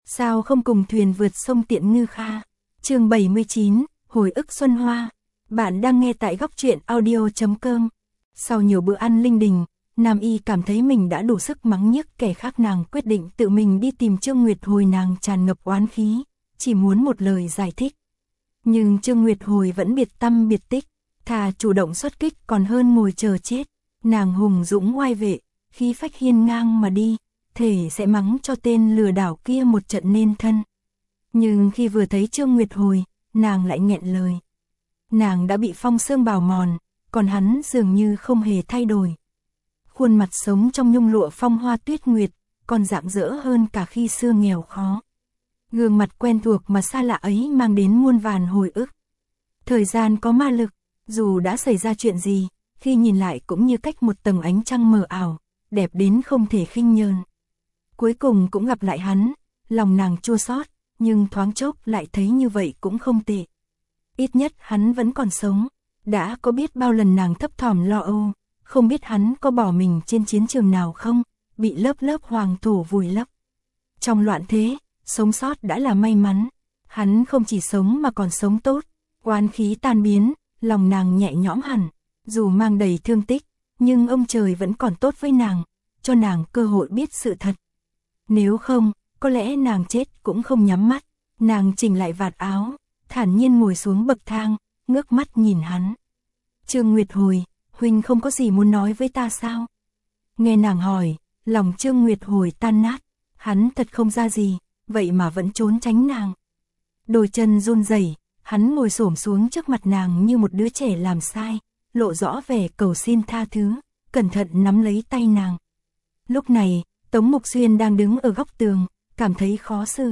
sao không cùng thuyền vượt sông Tiện Ngư Kha. Chương 79, hồi ức Xuân Hoa. Bạn đang nghe tại góc truyện audio.com. Sau nhiều bữa ăn linh đình, Nam Y cảm thấy mình đã đủ sức mắng nhiếc kẻ khác, nàng quyết định tự mình đi tìm Trương Nguyệt Hồi. Nàng tràn ngập oán khí, chỉ muốn một lời giải thích. Nhưng Trương Nguyệt Hồi vẫn biệt tăm biệt tích, thà chủ động xuất kích còn hơn ngồi chờ chết. Nàng hùng dũng oai vệ, khí phách hiên ngang mà đi, thể sẽ mắng cho tên lừa đảo kia một trận nên thân. Nhưng khi vừa thấy Trương Nguyệt Hồi, nàng lại nghẹn lời. Nàng đã bị phong sương bào mòn, còn hắn dường như không hề thay đổi. Khuôn mặt sống trong nhung lụa phong hoa tuyết nguyệt, còn rạng rỡ hơn cả khi xưa nghèo khó. Gương mặt quen thuộc mà xa lạ ấy mang đến muôn vàn hồi ức. Thời gian có ma lực, dù đã xảy ra chuyện gì, khi nhìn lại cũng như cách một tầng ánh trăng mờ ảo, đẹp đến không thể khinh nhờn. Cuối cùng cũng gặp lại hắn, lòng nàng chua xót, nhưng thoáng chốc lại thấy như vậy cũng không tệ. Ít nhất hắn vẫn còn sống, đã có biết bao lần nàng thấp thỏm lo âu, không biết hắn có bỏ mình trên chiến trường nào không, bị lớp lớp hoàng thổ vùi lấp. Trong loạn thế, sống sót đã là may mắn, hắn không chỉ sống mà còn sống tốt, oán khí tan biến, lòng nàng nhẹ nhõm hẳn, dù mang đầy thương tích, nhưng ông trời vẫn còn tốt với nàng, cho nàng cơ hội biết sự thật. Nếu không, có lẽ nàng chết cũng không nhắm mắt. Nàng chỉnh lại vạt áo, thản nhiên ngồi xuống bậc thang, ngước mắt nhìn hắn. Trương Nguyệt Hồi, huynh không có gì muốn nói với ta sao? Nghe nàng hỏi, lòng Trương Nguyệt Hồi tan nát, hắn thật không ra gì, vậy mà vẫn trốn tránh nàng. Đôi chân run rẩy, hắn ngồi xổm xuống trước mặt nàng như một đứa trẻ làm sai, lộ rõ vẻ cầu xin tha thứ, cẩn thận nắm lấy tay nàng. Lúc này, Tống Mục Xuyên đang đứng ở góc tường, cảm thấy khó xử.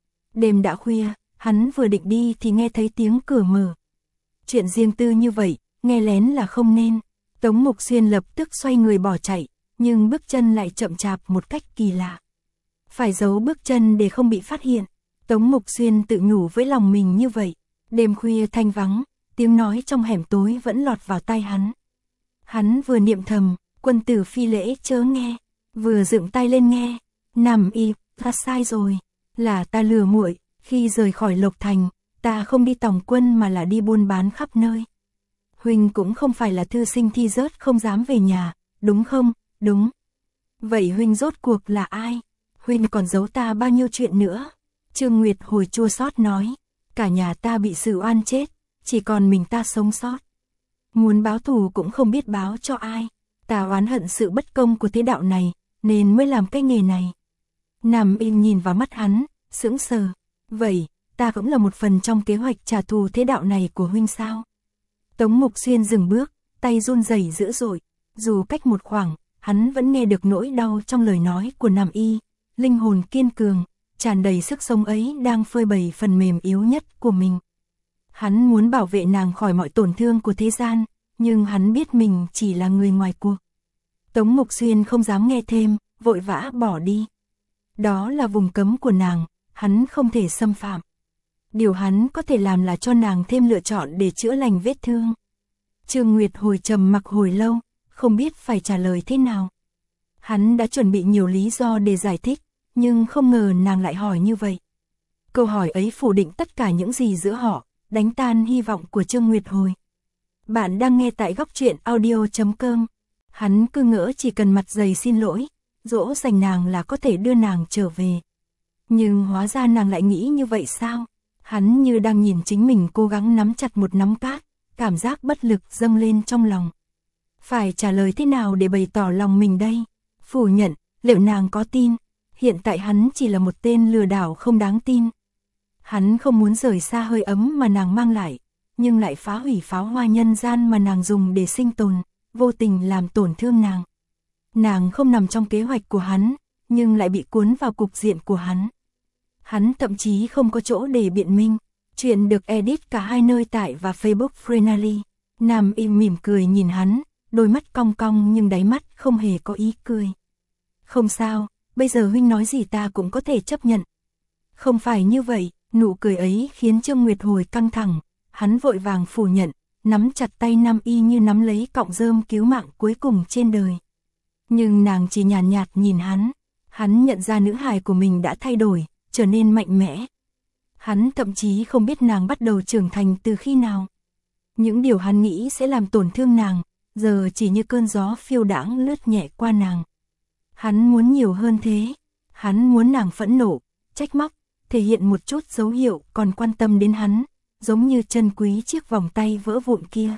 Đêm đã khuya, hắn vừa định đi thì nghe thấy tiếng cửa mở. Chuyện riêng tư như vậy, nghe lén là không nên. Tống Mục Xuyên lập tức xoay người bỏ chạy, nhưng bước chân lại chậm chạp một cách kỳ lạ. Phải giấu bước chân để không bị phát hiện. Tống Mục Xuyên tự nhủ với lòng mình như vậy. Đêm khuya thanh vắng, tiếng nói trong hẻm tối vẫn lọt vào tai hắn. Hắn vừa niệm thầm, quân tử phi lễ chớ nghe, vừa dựng tay lên nghe. Nằm y, ta sai rồi, là ta lừa muội, khi rời khỏi Lộc Thành, ta không đi tòng quân mà là đi buôn bán khắp nơi. Huynh cũng không phải là thư sinh thi rớt không dám về nhà, đúng không? Đúng. Vậy huynh rốt cuộc là ai? Huynh còn giấu ta bao nhiêu chuyện nữa? Trương Nguyệt Hồi chua xót nói, cả nhà ta bị xử oan chết, chỉ còn mình ta sống sót. Muốn báo thù cũng không biết báo cho ai, ta oán hận sự bất công của thế đạo này, nên mới làm cái nghề này. Nằm im nhìn vào mắt hắn, sững sờ. Vậy, ta cũng là một phần trong kế hoạch trả thù thế đạo này của huynh sao? Tống Mục Xuyên dừng bước, tay run rẩy dữ dội. Dù cách một khoảng, hắn vẫn nghe được nỗi đau trong lời nói của Nam Y. Linh hồn kiên cường, tràn đầy sức sống ấy đang phơi bày phần mềm yếu nhất của mình. Hắn muốn bảo vệ nàng khỏi mọi tổn thương của thế gian, nhưng hắn biết mình chỉ là người ngoài cuộc. Tống Mục Xuyên không dám nghe thêm, vội vã bỏ đi. Đó là vùng cấm của nàng, hắn không thể xâm phạm. Điều hắn có thể làm là cho nàng thêm lựa chọn để chữa lành vết thương. Trương Nguyệt Hồi trầm mặc hồi lâu, không biết phải trả lời thế nào. Hắn đã chuẩn bị nhiều lý do để giải thích, nhưng không ngờ nàng lại hỏi như vậy. Câu hỏi ấy phủ định tất cả những gì giữa họ, đánh tan hy vọng của Trương Nguyệt Hồi. Bạn đang nghe tại góc truyện audio.com. Hắn cứ ngỡ chỉ cần mặt dày xin lỗi, dỗ dành nàng là có thể đưa nàng trở về. Nhưng hóa ra nàng lại nghĩ như vậy sao? Hắn như đang nhìn chính mình cố gắng nắm chặt một nắm cát, cảm giác bất lực dâng lên trong lòng. Phải trả lời thế nào để bày tỏ lòng mình đây? Phủ nhận, liệu nàng có tin? Hiện tại hắn chỉ là một tên lừa đảo không đáng tin. Hắn không muốn rời xa hơi ấm mà nàng mang lại, nhưng lại phá hủy pháo hoa nhân gian mà nàng dùng để sinh tồn, vô tình làm tổn thương nàng. Nàng không nằm trong kế hoạch của hắn, nhưng lại bị cuốn vào cục diện của hắn. Hắn thậm chí không có chỗ để biện minh. Chuyện được edit cả hai nơi tại và Facebook Freenally. Nam im mỉm cười nhìn hắn, đôi mắt cong cong nhưng đáy mắt không hề có ý cười. Không sao, bây giờ huynh nói gì ta cũng có thể chấp nhận. Không phải như vậy, nụ cười ấy khiến Trương Nguyệt Hồi căng thẳng. Hắn vội vàng phủ nhận, nắm chặt tay Nam Y như nắm lấy cọng rơm cứu mạng cuối cùng trên đời. Nhưng nàng chỉ nhàn nhạt nhìn hắn. Hắn nhận ra nữ hài của mình đã thay đổi, trở nên mạnh mẽ. Hắn thậm chí không biết nàng bắt đầu trưởng thành từ khi nào. Những điều hắn nghĩ sẽ làm tổn thương nàng, giờ chỉ như cơn gió phiêu đãng lướt nhẹ qua nàng. Hắn muốn nhiều hơn thế. Hắn muốn nàng phẫn nộ, trách móc, thể hiện một chút dấu hiệu còn quan tâm đến hắn, giống như trân quý chiếc vòng tay vỡ vụn kia.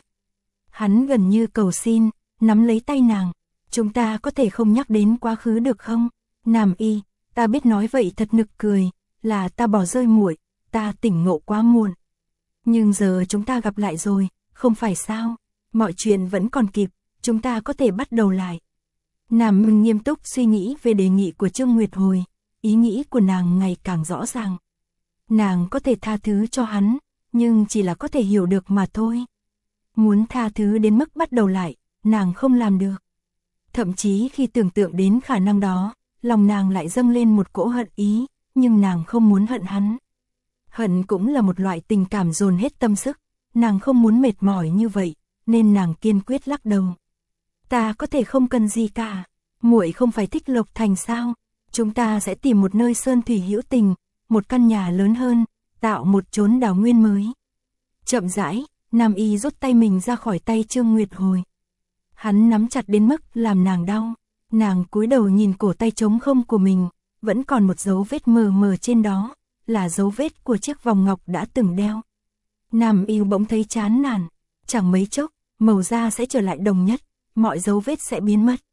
Hắn gần như cầu xin, nắm lấy tay nàng. Chúng ta có thể không nhắc đến quá khứ được không? Nam Y, ta biết nói vậy thật nực cười, là ta bỏ rơi muội, ta tỉnh ngộ quá muộn. Nhưng giờ chúng ta gặp lại rồi, không phải sao? Mọi chuyện vẫn còn kịp, chúng ta có thể bắt đầu lại. Nam Mừng nghiêm túc suy nghĩ về đề nghị của Trương Nguyệt Hồi, ý nghĩ của nàng ngày càng rõ ràng. Nàng có thể tha thứ cho hắn, nhưng chỉ là có thể hiểu được mà thôi. Muốn tha thứ đến mức bắt đầu lại, nàng không làm được. Thậm chí khi tưởng tượng đến khả năng đó, lòng nàng lại dâng lên một cỗ hận ý, nhưng nàng không muốn hận hắn. Hận cũng là một loại tình cảm dồn hết tâm sức, nàng không muốn mệt mỏi như vậy, nên nàng kiên quyết lắc đầu. Ta có thể không cần gì cả, muội không phải thích Lộc Thành sao? Chúng ta sẽ tìm một nơi sơn thủy hữu tình, một căn nhà lớn hơn, tạo một chốn đào nguyên mới. Chậm rãi, Nam Y rút tay mình ra khỏi tay Trương Nguyệt Hồi. Hắn nắm chặt đến mức làm nàng đau. Nàng cúi đầu nhìn cổ tay trống không của mình, vẫn còn một dấu vết mờ mờ trên đó, là dấu vết của chiếc vòng ngọc đã từng đeo. Nam Y bỗng thấy chán nản, chẳng mấy chốc, màu da sẽ trở lại đồng nhất, mọi dấu vết sẽ biến mất.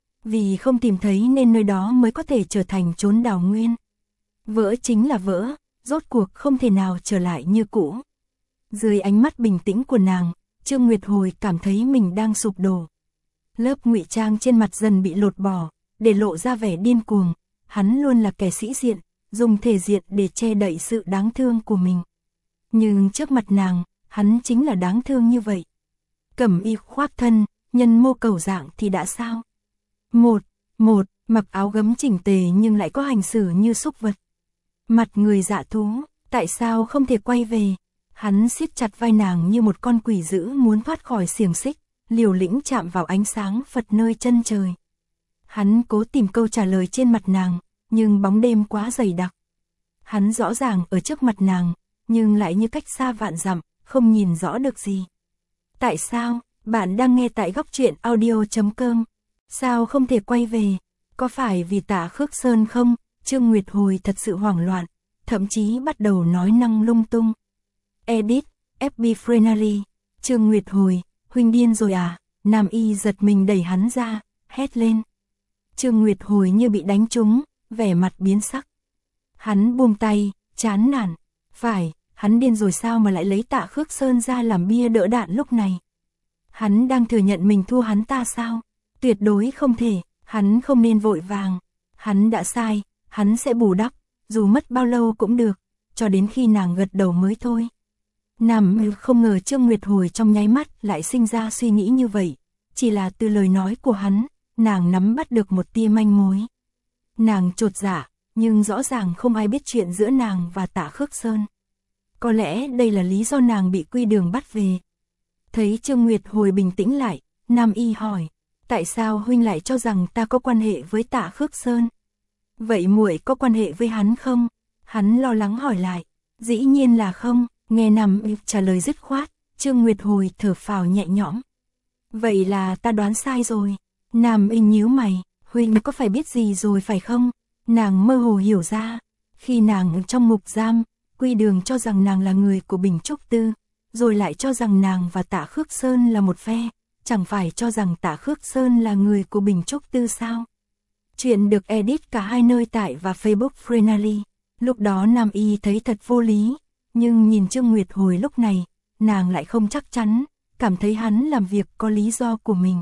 Vì không tìm thấy nên nơi đó mới có thể trở thành chốn đào nguyên. Vỡ chính là vỡ, rốt cuộc không thể nào trở lại như cũ. Dưới ánh mắt bình tĩnh của nàng, Trương Nguyệt Hồi cảm thấy mình đang sụp đổ. Lớp ngụy trang trên mặt dần bị lột bỏ, để lộ ra vẻ điên cuồng. Hắn luôn là kẻ sĩ diện, dùng thể diện để che đậy sự đáng thương của mình. Nhưng trước mặt nàng, hắn chính là đáng thương như vậy. Cẩm y khoác thân, nhân mô cầu dạng thì đã sao? Một, mặc áo gấm chỉnh tề nhưng lại có hành xử như súc vật. Mặt người dạ thú, tại sao không thể quay về? Hắn siết chặt vai nàng như một con quỷ dữ muốn thoát khỏi xiềng xích, liều lĩnh chạm vào ánh sáng Phật nơi chân trời. Hắn cố tìm câu trả lời trên mặt nàng, nhưng bóng đêm quá dày đặc. Hắn rõ ràng ở trước mặt nàng, nhưng lại như cách xa vạn dặm, không nhìn rõ được gì. Tại sao? Bạn đang nghe tại góc truyện audio.com. Sao không thể quay về? Có phải vì Tạ Khước Sơn không? Trương Nguyệt Hồi thật sự hoảng loạn, thậm chí bắt đầu nói năng lung tung. Edit, FB Frenary. Trương Nguyệt Hồi, huynh điên rồi à? Nam Y giật mình đẩy hắn ra, hét lên. Trương Nguyệt Hồi như bị đánh trúng, vẻ mặt biến sắc. Hắn buông tay, chán nản. Phải, hắn điên rồi sao mà lại lấy Tạ Khước Sơn ra làm bia đỡ đạn lúc này? Hắn đang thừa nhận mình thua hắn ta sao? Tuyệt đối không thể, hắn không nên vội vàng. Hắn đã sai, hắn sẽ bù đắp, dù mất bao lâu cũng được, cho đến khi nàng gật đầu mới thôi. Nam không ngờ Trương Nguyệt Hồi trong nháy mắt lại sinh ra suy nghĩ như vậy, chỉ là từ lời nói của hắn, nàng nắm bắt được một tia manh mối. Nàng chột dạ, nhưng rõ ràng không ai biết chuyện giữa nàng và Tạ Khước Sơn. Có lẽ đây là lý do nàng bị Quy Đường bắt về. Thấy Trương Nguyệt Hồi bình tĩnh lại, Nam Y hỏi, tại sao huynh lại cho rằng ta có quan hệ với Tạ Khước Sơn? Vậy muội có quan hệ với hắn không? Hắn lo lắng hỏi lại. Dĩ nhiên là không. Nghe Nam Y trả lời dứt khoát, Trương Nguyệt Hồi thở phào nhẹ nhõm. Vậy là ta đoán sai rồi. Nam Y nhíu mày, huynh có phải biết gì rồi phải không? Nàng mơ hồ hiểu ra, khi nàng trong ngục giam, Quy Đường cho rằng nàng là người của Bình Trúc Tư, rồi lại cho rằng nàng và Tạ Khước Sơn là một phe, chẳng phải cho rằng Tạ Khước Sơn là người của Bình Trúc Tư sao? Chuyện được edit cả hai nơi tại và Facebook Frenary. Lúc đó Nam Y thấy thật vô lý, nhưng nhìn Trương Nguyệt Hồi lúc này, nàng lại không chắc chắn, cảm thấy hắn làm việc có lý do của mình.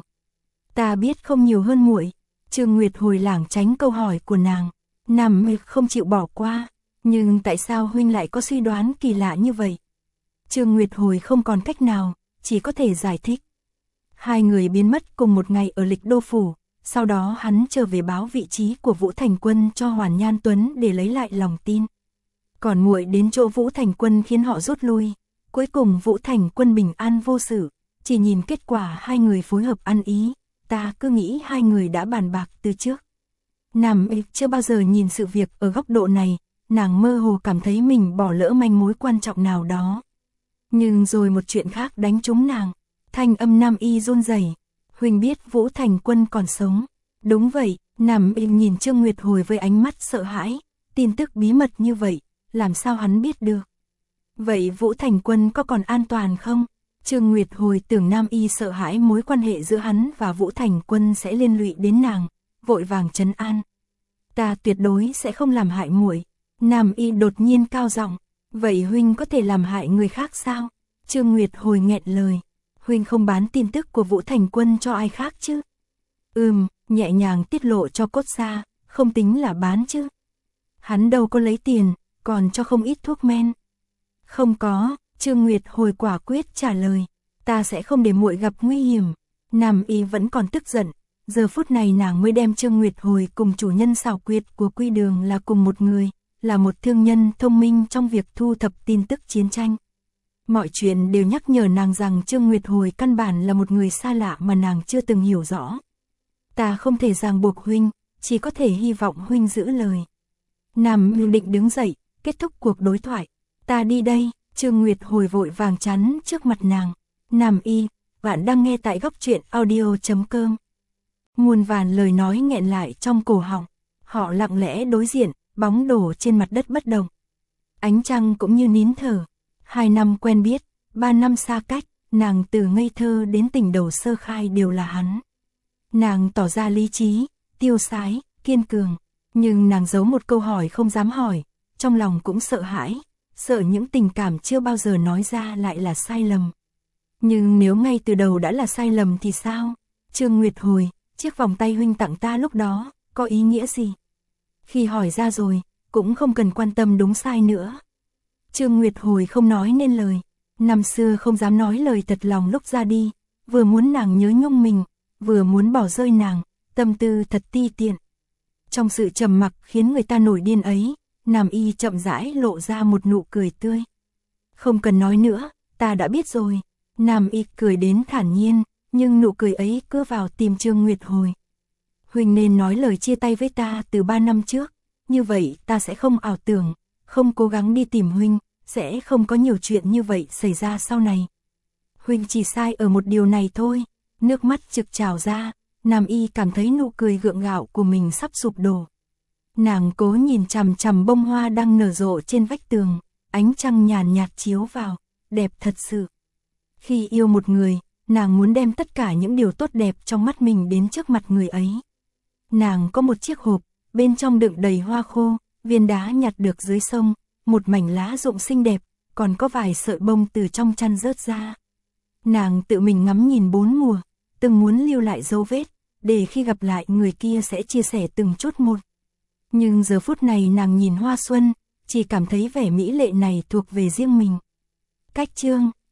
Ta biết không nhiều hơn muội. Trương Nguyệt Hồi lảng tránh câu hỏi của nàng. Nam Y không chịu bỏ qua, nhưng tại sao huynh lại có suy đoán kỳ lạ như vậy? Trương Nguyệt Hồi không còn cách nào, chỉ có thể giải thích. Hai người biến mất cùng một ngày ở Lịch Đô Phủ, sau đó hắn trở về báo vị trí của Vũ Thành Quân cho Hoàn Nhan Tuấn để lấy lại lòng tin. Còn muội đến chỗ Vũ Thành Quân khiến họ rút lui, cuối cùng Vũ Thành Quân bình an vô sự, chỉ nhìn kết quả hai người phối hợp ăn ý, ta cứ nghĩ hai người đã bàn bạc từ trước. Nam Y chưa bao giờ nhìn sự việc ở góc độ này, nàng mơ hồ cảm thấy mình bỏ lỡ manh mối quan trọng nào đó. Nhưng rồi một chuyện khác đánh trúng nàng, thanh âm Nam Y run rẩy. Huynh biết Vũ Thành Quân còn sống. Đúng vậy, Nam Y nhìn Trương Nguyệt Hồi với ánh mắt sợ hãi, tin tức bí mật như vậy, làm sao hắn biết được? Vậy Vũ Thành Quân có còn an toàn không? Trương Nguyệt Hồi tưởng Nam Y sợ hãi mối quan hệ giữa hắn và Vũ Thành Quân sẽ liên lụy đến nàng, vội vàng trấn an. Ta tuyệt đối sẽ không làm hại muội. Nam Y đột nhiên cao giọng, vậy huynh có thể làm hại người khác sao? Trương Nguyệt Hồi nghẹn lời, huynh không bán tin tức của Vũ Thành Quân cho ai khác chứ? Nhẹ nhàng tiết lộ cho Cốt Sa, không tính là bán chứ? Hắn đâu có lấy tiền, còn cho không ít thuốc men. Không có, Trương Nguyệt Hồi quả quyết trả lời, ta sẽ không để muội gặp nguy hiểm. Nam Y vẫn còn tức giận, giờ phút này nàng mới đem Trương Nguyệt Hồi cùng chủ nhân xảo quyệt của Quy Đường là cùng một người, là một thương nhân thông minh trong việc thu thập tin tức chiến tranh. Mọi chuyện đều nhắc nhở nàng rằng Trương Nguyệt Hồi căn bản là một người xa lạ mà nàng chưa từng hiểu rõ. Ta không thể ràng buộc huynh, chỉ có thể hy vọng huynh giữ lời. Nam Y định đứng dậy, kết thúc cuộc đối thoại. Ta đi đây. Trương Nguyệt Hồi vội vàng chắn trước mặt nàng. Nam Y, bạn đang nghe tại góc truyện audio.com. Muôn vàn lời nói nghẹn lại trong cổ họng. Họ lặng lẽ đối diện, bóng đổ trên mặt đất bất động. Ánh trăng cũng như nín thở. 2 năm quen biết, 3 năm xa cách, nàng từ ngây thơ đến tình đầu sơ khai đều là hắn. Nàng tỏ ra lý trí, tiêu sái, kiên cường, nhưng nàng giấu một câu hỏi không dám hỏi, trong lòng cũng sợ hãi, sợ những tình cảm chưa bao giờ nói ra lại là sai lầm. Nhưng nếu ngay từ đầu đã là sai lầm thì sao? Trương Nguyệt Hồi, chiếc vòng tay huynh tặng ta lúc đó, có ý nghĩa gì? Khi hỏi ra rồi, cũng không cần quan tâm đúng sai nữa. Trương Nguyệt Hồi không nói nên lời, năm xưa không dám nói lời thật lòng lúc ra đi, vừa muốn nàng nhớ nhung mình, vừa muốn bỏ rơi nàng, tâm tư thật ti tiện. Trong sự trầm mặc khiến người ta nổi điên ấy, Nam Y chậm rãi lộ ra một nụ cười tươi. Không cần nói nữa, ta đã biết rồi. Nam Y cười đến thản nhiên, nhưng nụ cười ấy cứ vào tìm Trương Nguyệt Hồi. Huynh nên nói lời chia tay với ta từ 3 năm trước, như vậy ta sẽ không ảo tưởng, không cố gắng đi tìm huynh, sẽ không có nhiều chuyện như vậy xảy ra sau này. Huynh chỉ sai ở một điều này thôi. Nước mắt trực trào ra, Nam Y cảm thấy nụ cười gượng gạo của mình sắp sụp đổ. Nàng cố nhìn chằm chằm bông hoa đang nở rộ trên vách tường, ánh trăng nhàn nhạt chiếu vào, đẹp thật sự. Khi yêu một người, nàng muốn đem tất cả những điều tốt đẹp trong mắt mình đến trước mặt người ấy. Nàng có một chiếc hộp, bên trong đựng đầy hoa khô, viên đá nhặt được dưới sông, một mảnh lá rụng xinh đẹp, còn có vài sợi bông từ trong chăn rớt ra. Nàng tự mình ngắm nhìn 4 mùa, từng muốn lưu lại dấu vết, để khi gặp lại người kia sẽ chia sẻ từng chút một. Nhưng giờ phút này nàng nhìn hoa xuân, chỉ cảm thấy vẻ mỹ lệ này thuộc về riêng mình. Cách chương